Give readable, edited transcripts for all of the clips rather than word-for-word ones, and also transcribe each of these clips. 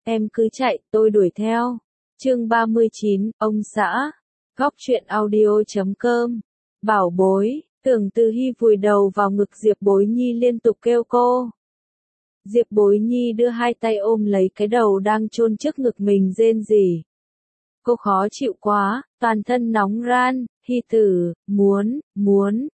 em cứ chạy, tôi đuổi theo. Chương 39, ông xã. Góc truyện audio.com. Bảo bối, Tưởng Từ Hy vùi đầu vào ngực Diệp Bối Nhi liên tục kêu cô. Diệp Bối Nhi đưa hai tay ôm lấy cái đầu đang chôn trước ngực mình rên rỉ. Cô khó chịu quá, toàn thân nóng ran, Hy Tử, muốn,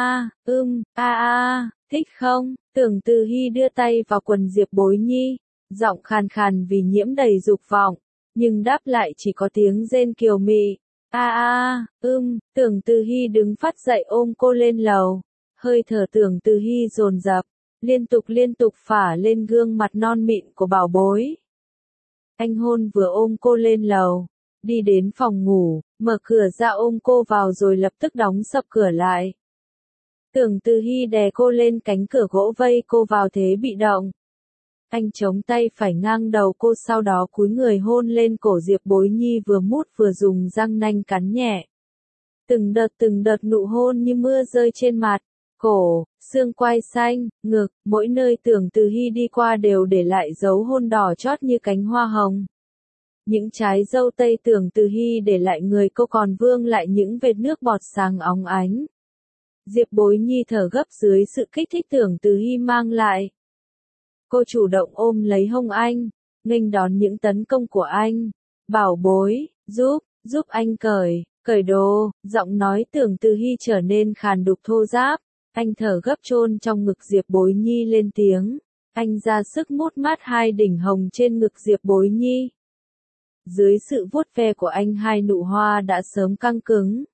thích không? Tưởng Từ Hy đưa tay vào quần Diệp Bối Nhi, giọng khàn khàn vì nhiễm đầy dục vọng, nhưng đáp lại chỉ có tiếng rên kiều mị. Tưởng Từ Hy đứng phát dậy ôm cô lên lầu, hơi thở Tưởng Từ Hy dồn dập, liên tục phả lên gương mặt non mịn của bảo bối. Anh hôn vừa ôm cô lên lầu, đi đến phòng ngủ, mở cửa ra ôm cô vào rồi lập tức đóng sập cửa lại. Tưởng Từ Hy đè cô lên cánh cửa gỗ vây cô vào thế bị động. Anh chống tay phải ngang đầu cô sau đó cúi người hôn lên cổ Diệp Bối Nhi vừa mút vừa dùng răng nanh cắn nhẹ. Từng đợt nụ hôn như mưa rơi trên mặt, cổ, xương quai xanh, ngực, mỗi nơi Tưởng Từ Hy đi qua đều để lại dấu hôn đỏ chót như cánh hoa hồng. Những trái dâu tây Tưởng Từ Hy để lại người cô còn vương lại những vệt nước bọt sáng óng ánh. Diệp Bối Nhi thở gấp dưới sự kích thích Tưởng Từ Hy mang lại. Cô chủ động ôm lấy hông anh, nghênh đón những tấn công của anh. Bảo bối, giúp anh cởi đồ, giọng nói Tưởng Từ Hy trở nên khàn đục thô ráp. Anh thở gấp chôn trong ngực Diệp Bối Nhi lên tiếng. Anh ra sức mút mát hai đỉnh hồng trên ngực Diệp Bối Nhi. Dưới sự vuốt ve của anh hai nụ hoa đã sớm căng cứng.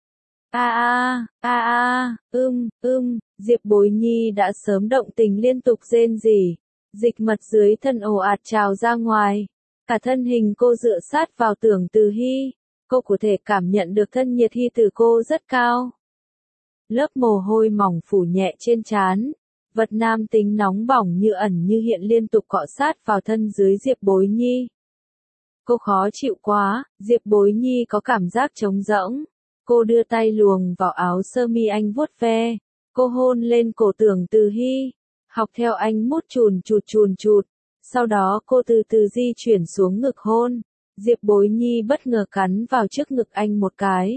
Diệp Bối Nhi đã sớm động tình liên tục rên rỉ. Dịch mật dưới thân ồ ạt trào ra ngoài. Cả thân hình cô dựa sát vào Tưởng Từ Hy. Cô có thể cảm nhận được thân nhiệt Hy từ cô rất cao. Lớp mồ hôi mỏng phủ nhẹ trên trán. Vật nam tính nóng bỏng như ẩn như hiện liên tục cọ sát vào thân dưới Diệp Bối Nhi. Cô khó chịu quá, Diệp Bối Nhi có cảm giác trống rỗng. Cô đưa tay luồng vào áo sơ mi anh vuốt ve. Cô hôn lên cổ Tưởng Từ Hy. Học theo anh mút chùn chụt. Sau đó cô từ từ di chuyển xuống ngực hôn. Diệp Bối Nhi bất ngờ cắn vào trước ngực anh một cái.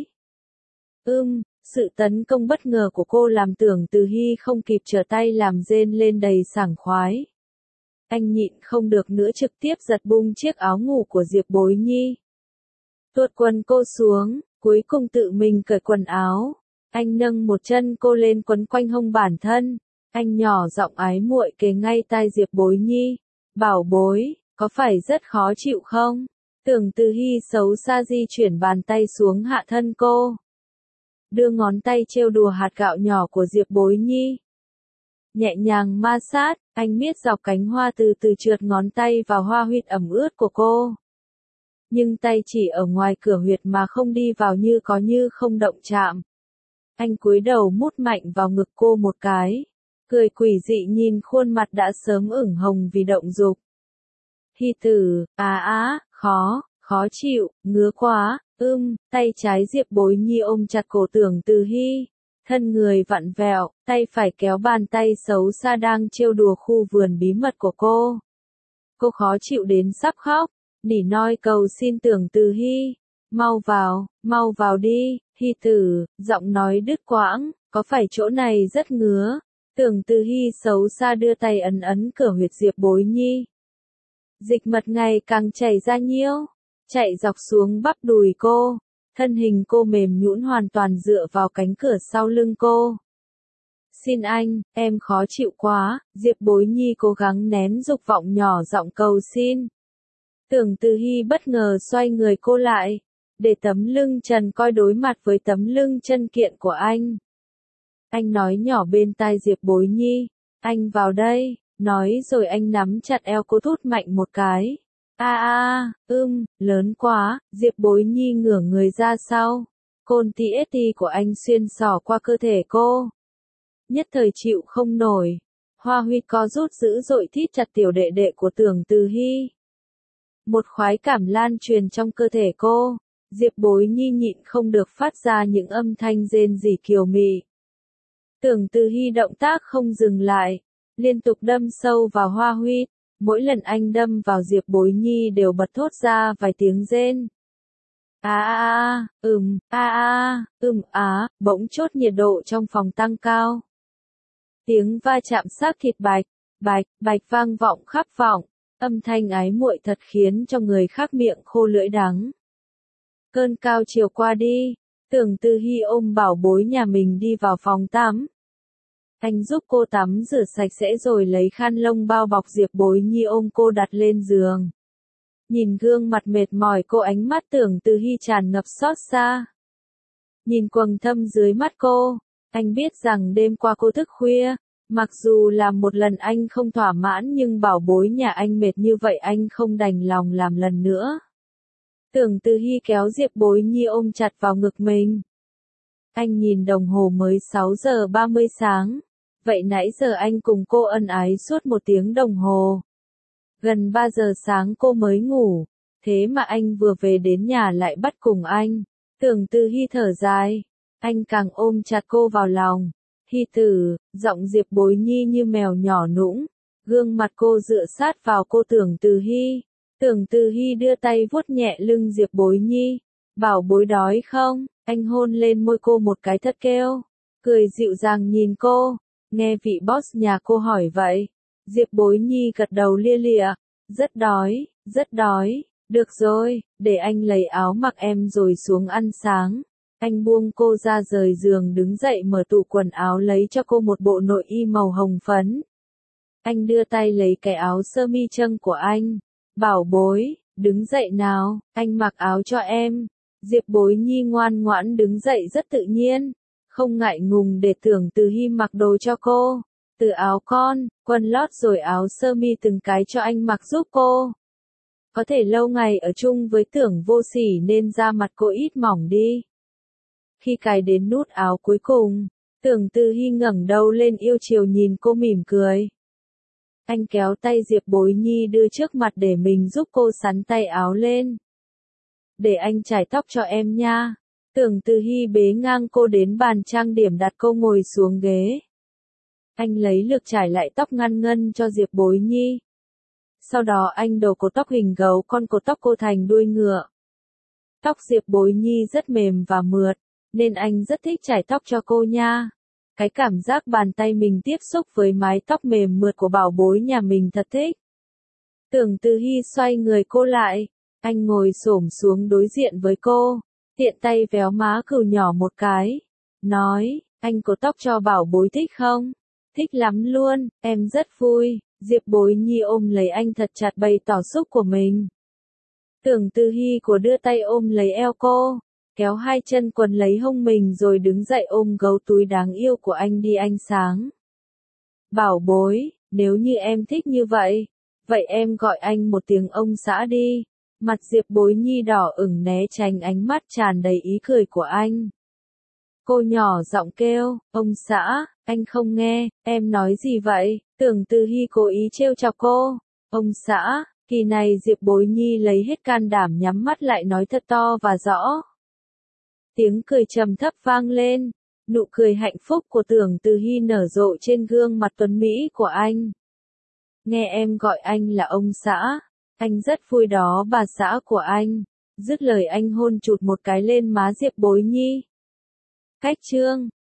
Sự tấn công bất ngờ của cô làm Tưởng Từ Hy không kịp trở tay làm rên lên đầy sảng khoái. Anh nhịn không được nữa trực tiếp giật bung chiếc áo ngủ của Diệp Bối Nhi. Tuột quần cô xuống, cuối cùng tự mình cởi quần áo. Anh nâng một chân cô lên quấn quanh hông bản thân. Anh nhỏ giọng ái muội kề ngay tai Diệp Bối Nhi. Bảo bối, có phải rất khó chịu không? Tưởng Từ Hy xấu xa di chuyển bàn tay xuống hạ thân cô. Đưa ngón tay trêu đùa hạt gạo nhỏ của Diệp Bối Nhi. Nhẹ nhàng ma sát, anh miết dọc cánh hoa từ từ trượt ngón tay vào hoa huyệt ẩm ướt của cô. Nhưng tay chỉ ở ngoài cửa huyệt mà không đi vào như có như không động chạm. Anh cúi đầu mút mạnh vào ngực cô một cái. Cười quỷ dị nhìn khuôn mặt đã sớm ửng hồng vì động dục. Hy Tử, khó chịu, ngứa quá, tay trái Diệp Bối Nhi ôm chặt cổ Tưởng Từ Hy. Thân người vặn vẹo, tay phải kéo bàn tay xấu xa đang trêu đùa khu vườn bí mật của cô. Cô khó chịu đến sắp khóc, nỉ noi cầu xin Tưởng Từ Hy. Mau vào đi, Hy Tử, giọng nói đứt quãng, có phải chỗ này rất ngứa? Tưởng Từ Hy xấu xa đưa tay ấn cửa huyệt Diệp Bối Nhi. Dịch mật ngày càng chảy ra nhiêu, chạy dọc xuống bắp đùi cô. Thân hình cô mềm nhũn hoàn toàn dựa vào cánh cửa sau lưng cô. Xin anh, em khó chịu quá, Diệp Bối Nhi cố gắng nén dục vọng nhỏ giọng cầu xin. Tưởng Từ Hy bất ngờ xoay người cô lại, để tấm lưng trần coi đối mặt với tấm lưng chân kiện của anh. Anh nói nhỏ bên tai Diệp Bối Nhi, anh vào đây, nói rồi anh nắm chặt eo cô thút mạnh một cái. Lớn quá, Diệp Bối Nhi ngửa người ra sau. Côn TST của anh xuyên xỏ qua cơ thể cô. Nhất thời chịu không nổi. Hoa huyệt co rút dữ dội thít chặt tiểu đệ đệ của Tưởng Từ Hy. Một khoái cảm lan truyền trong cơ thể cô. Diệp Bối Nhi nhịn không được phát ra những âm thanh rên rỉ kiều mị. Tưởng Từ Hy động tác không dừng lại. Liên tục đâm sâu vào hoa huyệt. Mỗi lần anh đâm vào Diệp Bối Nhi đều bật thốt ra vài tiếng rên. Bỗng chốt nhiệt độ trong phòng tăng cao. Tiếng va chạm xác thịt bạch vang vọng khắp phòng, âm thanh ái muội thật khiến cho người khác miệng khô lưỡi đắng. Cơn cao chiều qua đi, Tưởng Tư Hy ôm Bảo Bối nhà mình đi vào phòng tắm. Anh giúp cô tắm rửa sạch sẽ rồi lấy khăn lông bao bọc Diệp Bối Nhi ôm cô đặt lên giường. Nhìn gương mặt mệt mỏi cô, ánh mắt Tưởng Tư Hy tràn ngập xót xa. Nhìn quầng thâm dưới mắt cô, anh biết rằng đêm qua cô thức khuya, mặc dù là một lần anh không thỏa mãn nhưng Bảo Bối nhà anh mệt như vậy anh không đành lòng làm lần nữa. Tưởng Tư Hy kéo Diệp Bối Nhi ôm chặt vào ngực mình. Anh nhìn đồng hồ mới 6 giờ 30 sáng. Vậy nãy giờ anh cùng cô ân ái suốt 1 tiếng đồng hồ. Gần 3 giờ sáng cô mới ngủ. Thế mà anh vừa về đến nhà lại bắt cùng anh. Tưởng Tư Hy thở dài. Anh càng ôm chặt cô vào lòng. Hy tử, giọng Diệp Bối Nhi như mèo nhỏ nũng. Gương mặt cô dựa sát vào cô Tưởng Tư Hy. Tưởng Tư Hy đưa tay vuốt nhẹ lưng Diệp Bối Nhi. Bảo Bối đói không? Anh hôn lên môi cô một cái thật kêu. Cười dịu dàng nhìn cô. Nghe vị boss nhà cô hỏi vậy. Diệp Bối Nhi gật đầu lia lịa. Rất đói, rất đói. Được rồi, để anh lấy áo mặc em rồi xuống ăn sáng. Anh buông cô ra rời giường đứng dậy mở tủ quần áo lấy cho cô một bộ nội y màu hồng phấn. Anh đưa tay lấy cái áo sơ mi trâng của anh. Bảo Bối, đứng dậy nào, anh mặc áo cho em. Diệp Bối Nhi ngoan ngoãn đứng dậy rất tự nhiên, không ngại ngùng để Tưởng Tư Hy mặc đồ cho cô. Từ áo con, quần lót rồi áo sơ mi từng cái cho anh mặc giúp cô. Có thể lâu ngày ở chung với Tưởng Vô Sỉ nên da mặt cô ít mỏng đi. Khi cài đến nút áo cuối cùng, Tưởng Tư Hy ngẩng đầu lên yêu chiều nhìn cô mỉm cười. Anh kéo tay Diệp Bối Nhi đưa trước mặt để mình giúp cô xắn tay áo lên. Để anh chải tóc cho em nha. Tưởng Tư Hy bế ngang cô đến bàn trang điểm đặt cô ngồi xuống ghế. Anh lấy lược chải lại tóc ngăn ngân cho Diệp Bối Nhi. Sau đó anh đổ cột tóc hình gấu con cột tóc cô thành đuôi ngựa. Tóc Diệp Bối Nhi rất mềm và mượt, nên anh rất thích chải tóc cho cô nha. Cái cảm giác bàn tay mình tiếp xúc với mái tóc mềm mượt của Bảo Bối nhà mình thật thích. Tưởng Tư Hy xoay người cô lại, anh ngồi xổm xuống đối diện với cô, tiện tay véo má cừu nhỏ một cái, nói, anh cột tóc cho Bảo Bối thích không? Thích lắm luôn, em rất vui. Diệp Bối Nhi ôm lấy anh thật chặt bày tỏ xúc của mình. Tưởng Tư Hy của đưa tay ôm lấy eo cô, kéo hai chân quần lấy hông mình rồi đứng dậy ôm gấu túi đáng yêu của anh đi ánh sáng. Bảo Bối, nếu như em thích như vậy, vậy em gọi anh một tiếng ông xã đi. Mặt Diệp Bối Nhi đỏ ửng né tránh ánh mắt tràn đầy ý cười của anh. Cô nhỏ giọng kêu, ông xã, anh không nghe, em nói gì vậy? Tưởng Tư Hy cố ý trêu chọc cô. Ông xã, kỳ này Diệp Bối Nhi lấy hết can đảm nhắm mắt lại nói thật to và rõ. Tiếng cười trầm thấp vang lên, nụ cười hạnh phúc của Tưởng Tư Hy nở rộ trên gương mặt tuấn mỹ của anh. Nghe em gọi anh là ông xã, anh rất vui đó bà xã của anh. Dứt lời anh hôn chụt một cái lên má Diệp Bối Nhi. Cách chương